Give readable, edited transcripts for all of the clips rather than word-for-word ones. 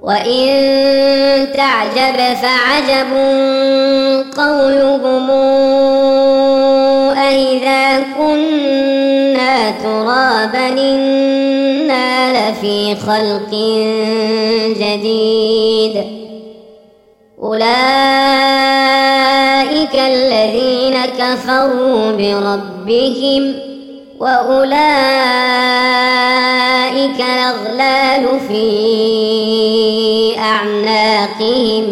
وإن تعجب فعجب قولهم أإذا كنا ترابا إنا لفي خلق جديد أولئك الذين كفروا بربهم وأولئك الأغلال في أعناقهم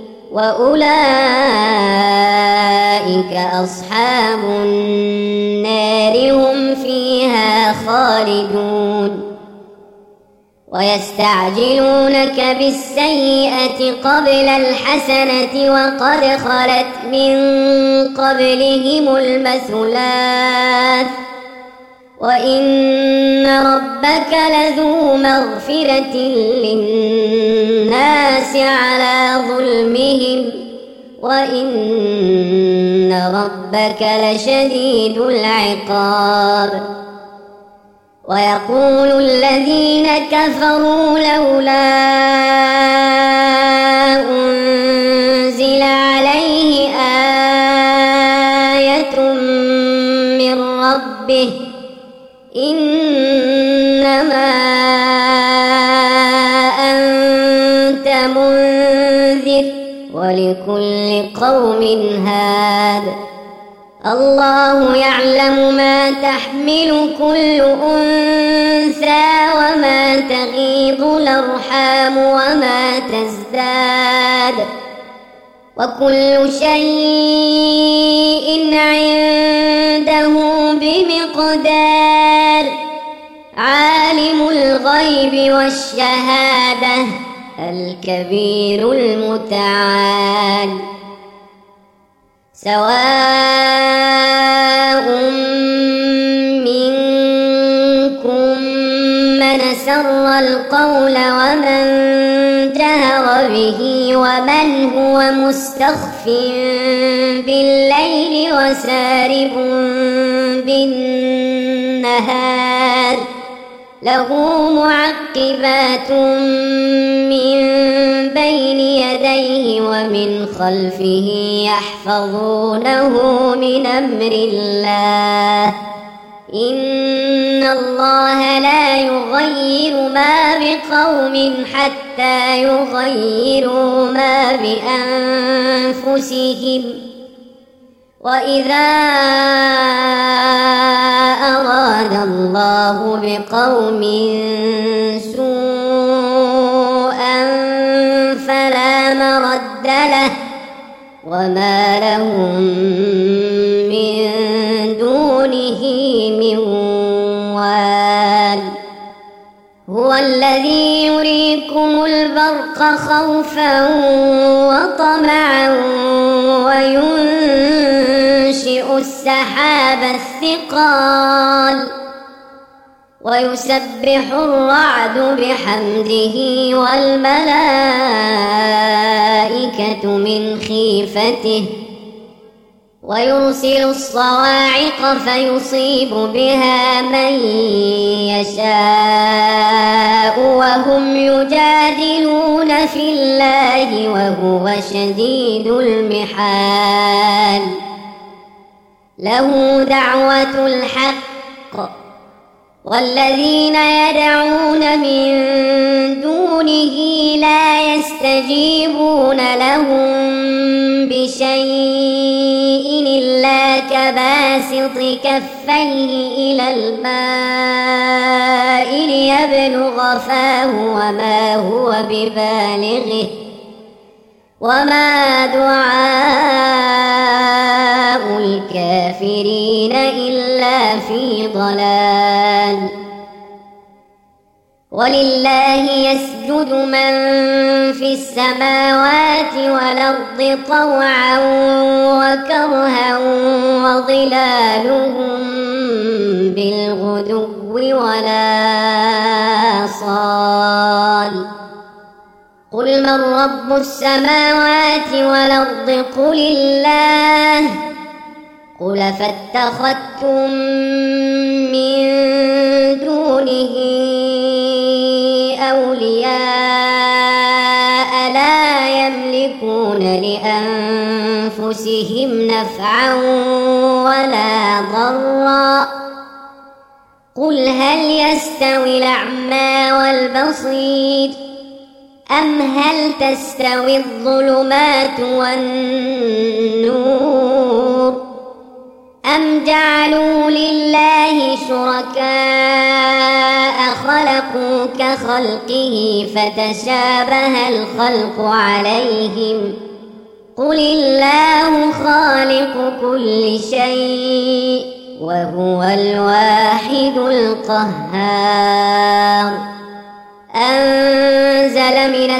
وأولئك أصحاب النار هم فيها خالدون ويستعجلونك بالسيئة قبل الحسنة وقد خلت من قبلهم المثلات وإن ربك لذو مغفرة للناس على ظلمهم وإن ربك لشديد العقاب ويقول الذين كفروا لولا أنزل عليه آية من ربه إنما أنت منذر ولكل قوم هاد الله يعلم ما تحمل كل أنثى وما تغيض الأرحام وما تزداد وكل شيء عنده بمقدار عالم الغيب والشهادة الكبير المتعال سواء منكم من سر القول ومن جهر به ومن هو مستخف بالليل وسارب بالنهار له معقبات من بين يديه ومن خلفه يحفظونه من أمر الله إن الله لا يغير ما بقوم حتى يغيروا ما بأنفسهم وإذا أراد الله بقوم سوءا فلا مرد له وما لهم من دونه من وال هو الذي يريكم البرق خوفا وطمعا وينشئ السحاب الثقال ويسبح الرعد بحمده والملائكة من خيفته ويرسل الصواعق فيصيب بها من يشاء وهم يجادلون في الله وهو شديد المحال له دعوة الحق والذين يدعون من دونه لا يستجيبون لهم بشيء إلا كباسط كفيه إلى الماء ليبلغ فاه وما هو ببالغه وما دعاء الكافرين إلا في ضلال ولله يسجد من في السماوات والأرض طوعا وكرها وظلالهم بالغدو ولا صال قل من رب السماوات والأرض قل الله قل فاتخذتم من دونه أولياء يملكون لأنفسهم نفعا ولا ضرا. قل هل يستوي الأعمى والبصير أم هل تستوي الظلمات والنور أم جعلوا لله شركاء خلقوا كخلقه فتشابه الخلق عليهم. قل الله خالق كل شيء وهو الواحد القهار. أنزل من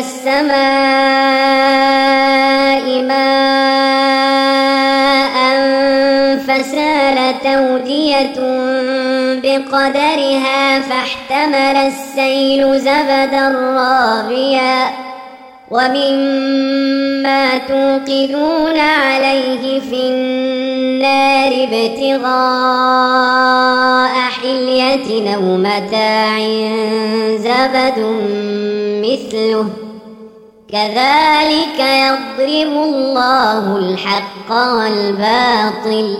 السماء ماء فسالت أودية بقدرها فاحتمل السيل زبدا رابيا ومما توقدون عليه في النار ابتغاء حلية أو متاع زبد مثله كذلك يضرب الله الحق والباطل.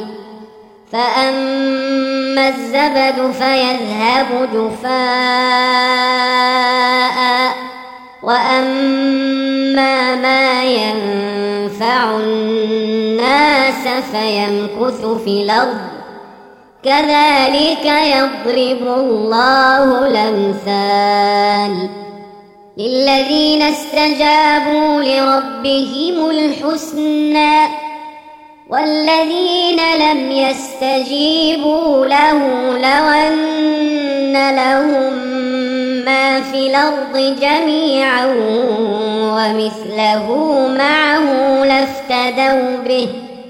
فأما الزبد فيذهب جفاء وأما ما ينفع الناس فيمكث في الأرض كذلك يضرب الله الأمثال. للذين استجابوا لربهم الحسنى والذين لم يستجيبوا له لو أن لهم ما في الأرض جميعا ومثله معه لافتدوا به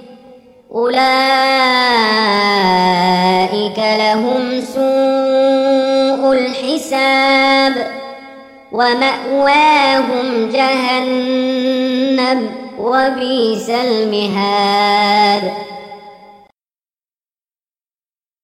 أولئك لهم سوء الحساب ومأواهم جهنم وبئس المهاد.